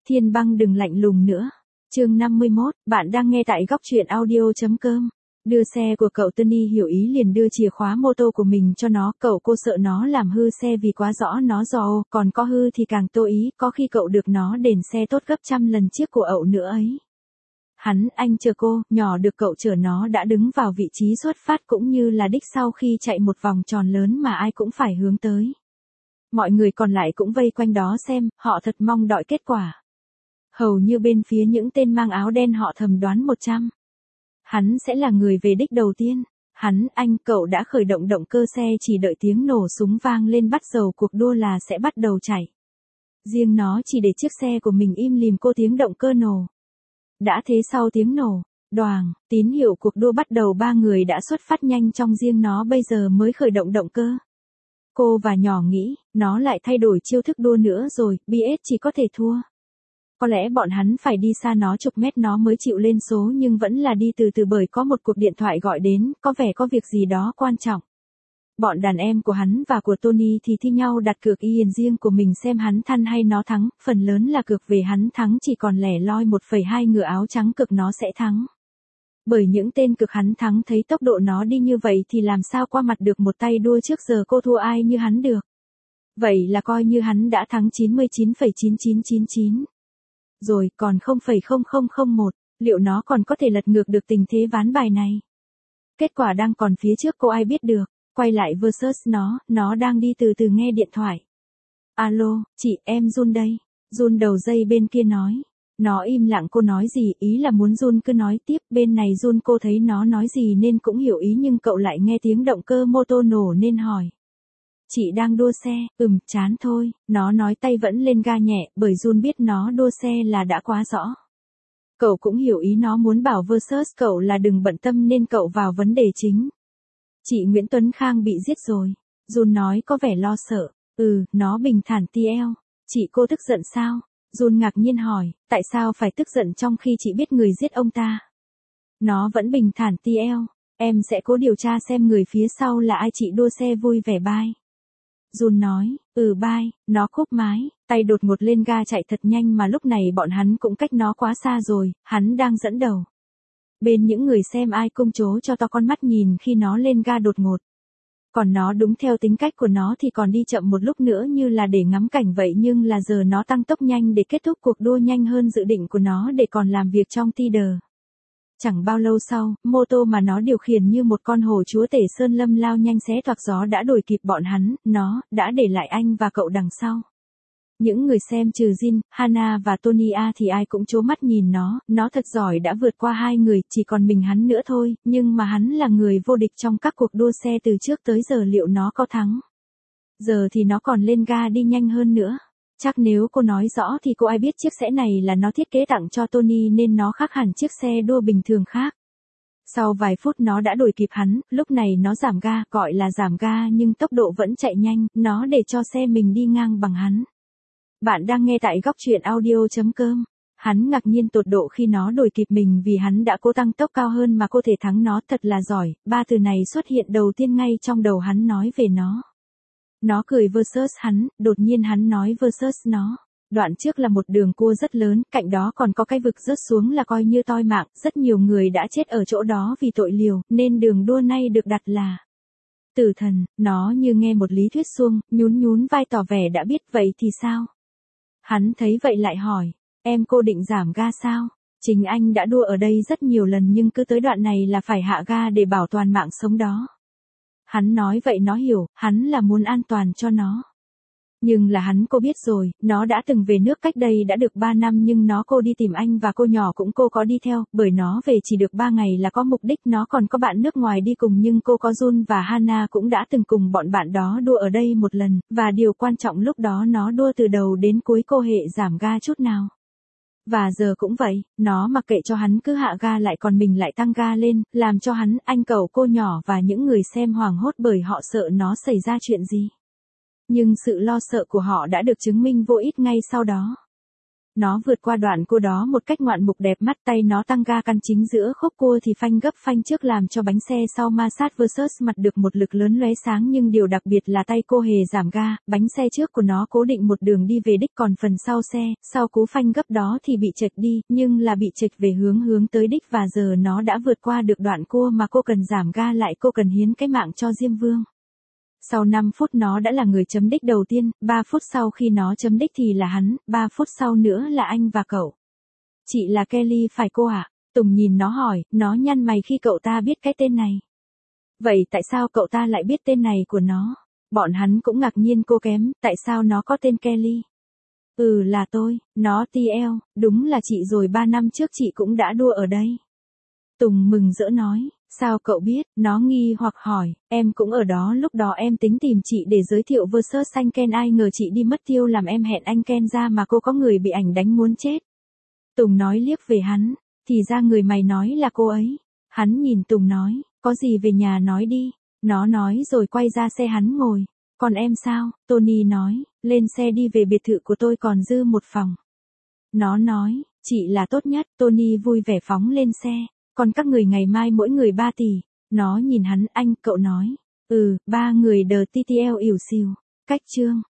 Thiên Băng đừng lạnh lùng nữa. Chương 51, bạn đang nghe tại góc truyện audio.com. Đưa xe của cậu Tony hiểu ý liền đưa chìa khóa mô tô của mình cho nó, cậu cô sợ nó làm hư xe vì quá rõ nó do ô, còn có hư thì càng tô ý, có khi cậu được nó đền xe tốt gấp trăm lần chiếc của ậu nữa ấy. Anh chờ cô, nhỏ được cậu chở nó đã đứng vào vị trí xuất phát cũng như là đích sau khi chạy một vòng tròn lớn mà ai cũng phải hướng tới. Mọi người còn lại cũng vây quanh đó xem, họ thật mong đợi kết quả. Hầu như bên phía những tên mang áo đen họ thầm đoán 100. Hắn sẽ là người về đích đầu tiên. Cậu đã khởi động động cơ xe chỉ đợi tiếng nổ súng vang lên bắt dầu cuộc đua là sẽ bắt đầu chạy. Riêng nó chỉ để chiếc xe của mình im lìm cô tiếng động cơ nổ. Đã thế sau tiếng nổ, đoàng, tín hiệu cuộc đua bắt đầu, ba người đã xuất phát nhanh trong riêng nó bây giờ mới khởi động động cơ. Cô và nhỏ nghĩ, nó lại thay đổi chiêu thức đua nữa rồi, BS chỉ có thể thua. Có lẽ bọn hắn phải đi xa nó chục mét nó mới chịu lên số nhưng vẫn là đi từ từ bởi có một cuộc điện thoại gọi đến, có vẻ có việc gì đó quan trọng. Bọn đàn em của hắn và của Tony thì thi nhau đặt cược yên riêng của mình xem hắn thăn hay nó thắng, phần lớn là cược về hắn thắng chỉ còn lẻ loi 1,2 ngựa áo trắng cực nó sẽ thắng. Bởi những tên cực hắn thắng thấy tốc độ nó đi như vậy thì làm sao qua mặt được một tay đua trước giờ cô thua ai như hắn được. Vậy là coi như hắn đã thắng 99,9999. Rồi còn 0,0001, liệu nó còn có thể lật ngược được tình thế ván bài này? Kết quả đang còn phía trước cô ai biết được, quay lại versus nó đang đi từ từ nghe điện thoại. Alo, chị em Jun đây. Jun đầu dây bên kia nói. Nó im lặng cô nói gì, ý là muốn Jun cứ nói tiếp, bên này Jun cô thấy nó nói gì nên cũng hiểu ý nhưng cậu lại nghe tiếng động cơ mô tô nổ nên hỏi. Chị đang đua xe, chán thôi, nó nói tay vẫn lên ga nhẹ, bởi Jun biết nó đua xe là đã quá rõ. Cậu cũng hiểu ý nó muốn bảo versus cậu là đừng bận tâm nên cậu vào vấn đề chính. Chị Nguyễn Tuấn Khang bị giết rồi. Jun nói có vẻ lo sợ. Nó bình thản TL. Chị cô tức giận sao? Jun ngạc nhiên hỏi, tại sao phải tức giận trong khi chị biết người giết ông ta? Nó vẫn bình thản TL. Em sẽ cố điều tra xem người phía sau là ai, chị đua xe vui vẻ bye. Jun nói, bye, nó cúp máy, tay đột ngột lên ga chạy thật nhanh mà lúc này bọn hắn cũng cách nó quá xa rồi, hắn đang dẫn đầu. Bên những người xem ai cung chố cho to con mắt nhìn khi nó lên ga đột ngột. Còn nó đúng theo tính cách của nó thì còn đi chậm một lúc nữa như là để ngắm cảnh vậy nhưng là giờ nó tăng tốc nhanh để kết thúc cuộc đua nhanh hơn dự định của nó để còn làm việc trong teaser. Chẳng bao lâu sau, mô tô mà nó điều khiển như một con hổ chúa tể sơn lâm lao nhanh xé toạc gió đã đuổi kịp bọn hắn, nó đã để lại anh và cậu đằng sau. Những người xem trừ Jin, Hana và Tony A thì ai cũng trố mắt nhìn nó thật giỏi đã vượt qua hai người, chỉ còn mình hắn nữa thôi, nhưng mà hắn là người vô địch trong các cuộc đua xe từ trước tới giờ liệu nó có thắng. Giờ thì nó còn lên ga đi nhanh hơn nữa. Chắc nếu cô nói rõ thì cô ai biết chiếc xe này là nó thiết kế tặng cho Tony nên nó khác hẳn chiếc xe đua bình thường khác. Sau vài phút nó đã đuổi kịp hắn, lúc này nó giảm ga, gọi là giảm ga nhưng tốc độ vẫn chạy nhanh, nó để cho xe mình đi ngang bằng hắn. Bạn đang nghe tại góc truyện audio.com. Hắn ngạc nhiên tột độ khi nó đuổi kịp mình vì hắn đã cố tăng tốc cao hơn mà cô thể thắng nó thật là giỏi, ba từ này xuất hiện đầu tiên ngay trong đầu hắn nói về nó. Nó cười versus hắn, đột nhiên hắn nói versus nó. Đoạn trước là một đường cua rất lớn, cạnh đó còn có cái vực rớt xuống là coi như toi mạng, rất nhiều người đã chết ở chỗ đó vì tội liều, nên đường đua nay được đặt là Tử Thần. Nó như nghe một lý thuyết suông, nhún vai tỏ vẻ đã biết vậy thì sao? Hắn thấy vậy lại hỏi, em cô định giảm ga sao? Chính anh đã đua ở đây rất nhiều lần nhưng cứ tới đoạn này là phải hạ ga để bảo toàn mạng sống đó. Hắn nói vậy nó hiểu, hắn là muốn an toàn cho nó. Nhưng là hắn cô biết rồi, nó đã từng về nước cách đây đã được 3 năm nhưng cô đi tìm anh và cô nhỏ cũng cô có đi theo, bởi nó về chỉ được 3 ngày là có mục đích, nó còn có bạn nước ngoài đi cùng nhưng cô có Jun và Hana cũng đã từng cùng bọn bạn đó đua ở đây một lần, và điều quan trọng lúc đó nó đua từ đầu đến cuối cô hệ giảm ga chút nào. Và giờ cũng vậy, nó mặc kệ cho hắn cứ hạ ga lại còn mình lại tăng ga lên, làm cho hắn, anh cậu cô nhỏ và những người xem hoảng hốt bởi họ sợ nó xảy ra chuyện gì. Nhưng sự lo sợ của họ đã được chứng minh vô ích ngay sau đó. Nó vượt qua đoạn cua đó một cách ngoạn mục đẹp mắt, tay nó tăng ga căn chính giữa khúc cua thì phanh gấp phanh trước làm cho bánh xe sau ma sát versus mặt được một lực lớn lóe sáng, nhưng điều đặc biệt là tay cô hề giảm ga, bánh xe trước của nó cố định một đường đi về đích, còn phần sau xe, sau cú phanh gấp đó thì bị chệch đi, nhưng là bị chệch về hướng tới đích, và giờ nó đã vượt qua được đoạn cua mà cô cần giảm ga lại, cô cần hiến cái mạng cho Diêm Vương. Sau 5 phút nó đã là người chấm đích đầu tiên, 3 phút sau khi nó chấm đích thì là hắn, 3 phút sau nữa là anh và cậu. Chị là Kelly phải cô ạ? Tùng nhìn nó hỏi, nó nhăn mày khi cậu ta biết cái tên này. Vậy tại sao cậu ta lại biết tên này của nó? Bọn hắn cũng ngạc nhiên cô kém, tại sao nó có tên Kelly? Là tôi, nó TL, đúng là chị rồi, 3 năm trước chị cũng đã đua ở đây. Tùng mừng rỡ nói, sao cậu biết? Nó nghi hoặc hỏi, em cũng ở đó, lúc đó em tính tìm chị để giới thiệu versus anh Ken, ai ngờ chị đi mất tiêu làm em hẹn anh Ken ra mà cô có người bị ảnh đánh muốn chết. Tùng nói liếc về hắn, thì ra người mày nói là cô ấy. Hắn nhìn Tùng nói, có gì về nhà nói đi. Nó nói rồi quay ra xe hắn ngồi. Còn em sao? Tony nói, lên xe đi, về biệt thự của tôi còn dư một phòng. Nó nói, chị là tốt nhất. Tony vui vẻ phóng lên xe. Còn các người ngày mai mỗi người 3 tỷ. Nó nhìn hắn, anh, cậu nói. 3 người đờ TTL ỉu xìu. Cách chương.